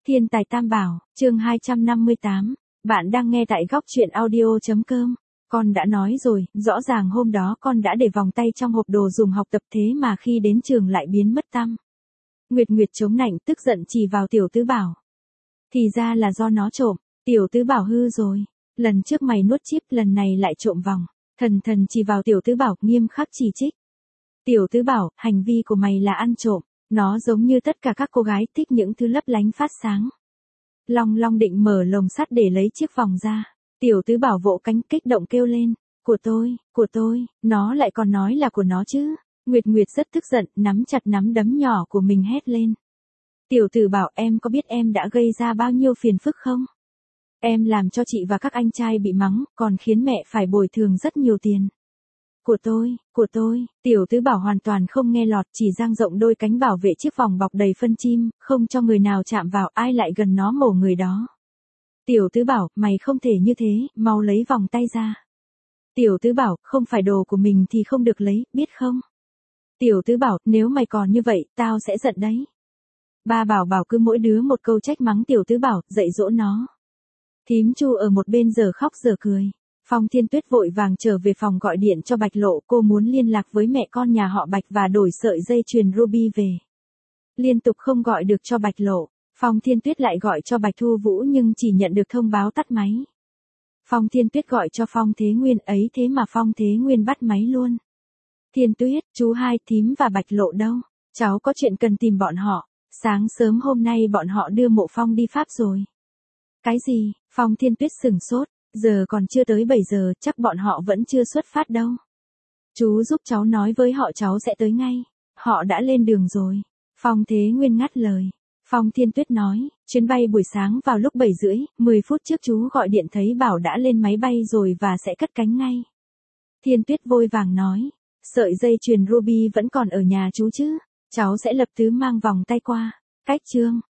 Thiên tài tam bảo, chương 258. Bạn đang nghe tại góc truyện audio.com. Con đã nói rồi, rõ ràng hôm đó con đã để vòng tay trong hộp đồ dùng học tập thế mà khi đến trường lại biến mất tăm. Nguyệt Nguyệt chống nạnh tức giận chỉ vào Tiểu Tứ Bảo. Thì ra là do nó trộm, Tiểu Tứ Bảo hư rồi. Lần trước mày nuốt chip, lần này lại trộm vòng. Thần thần chỉ vào Tiểu Tứ Bảo, nghiêm khắc chỉ trích. Tiểu Tứ Bảo, hành vi của mày là ăn trộm. Nó giống như tất cả các cô gái thích những thứ lấp lánh phát sáng. Long Long định mở lồng sắt để lấy chiếc vòng ra. Tiểu Tứ Bảo vỗ cánh kích động kêu lên. Của tôi, nó lại còn nói là của nó chứ. Nguyệt Nguyệt rất tức giận, nắm chặt nắm đấm nhỏ của mình hét lên. Tiểu Tử Bảo, em có biết em đã gây ra bao nhiêu phiền phức không? Em làm cho chị và các anh trai bị mắng, còn khiến mẹ phải bồi thường rất nhiều tiền. Của tôi, Tiểu Tứ Bảo hoàn toàn không nghe lọt, chỉ dang rộng đôi cánh bảo vệ chiếc vòng bọc đầy phân chim, không cho người nào chạm vào, ai lại gần nó mổ người đó. Tiểu Tứ Bảo, mày không thể như thế, mau lấy vòng tay ra. Tiểu Tứ Bảo, không phải đồ của mình thì không được lấy, biết không? Tiểu Tứ Bảo, nếu mày còn như vậy, tao sẽ giận đấy. Ba Bảo cứ mỗi đứa một câu trách mắng Tiểu Tứ Bảo, dạy dỗ nó. Thím Chu ở một bên giờ khóc giờ cười. Phong Thiên Tuyết vội vàng trở về phòng gọi điện cho Bạch Lộ, cô muốn liên lạc với mẹ con nhà họ Bạch và đổi sợi dây chuyền ruby về. Liên tục không gọi được cho Bạch Lộ, Phong Thiên Tuyết lại gọi cho Bạch Thu Vũ nhưng chỉ nhận được thông báo tắt máy. Phong Thiên Tuyết gọi cho Phong Thế Nguyên, ấy thế mà Phong Thế Nguyên bắt máy luôn. Thiên Tuyết, chú hai, thím và Bạch Lộ đâu? Cháu có chuyện cần tìm bọn họ. Sáng sớm hôm nay bọn họ đưa Mộ Phong đi Pháp rồi. Cái gì? Phong Thiên Tuyết sửng sốt. Giờ còn chưa tới 7 giờ, chắc bọn họ vẫn chưa xuất phát đâu. Chú giúp cháu nói với họ cháu sẽ tới ngay. Họ đã lên đường rồi. Phong Thế Nguyên ngắt lời. Phong Thiên Tuyết nói, chuyến bay buổi sáng vào lúc 7 rưỡi, 10 phút trước chú gọi điện thấy bảo đã lên máy bay rồi và sẽ cất cánh ngay. Thiên Tuyết vội vàng nói, sợi dây chuyền ruby vẫn còn ở nhà chú chứ, cháu sẽ lập tức mang vòng tay qua. Cách chương.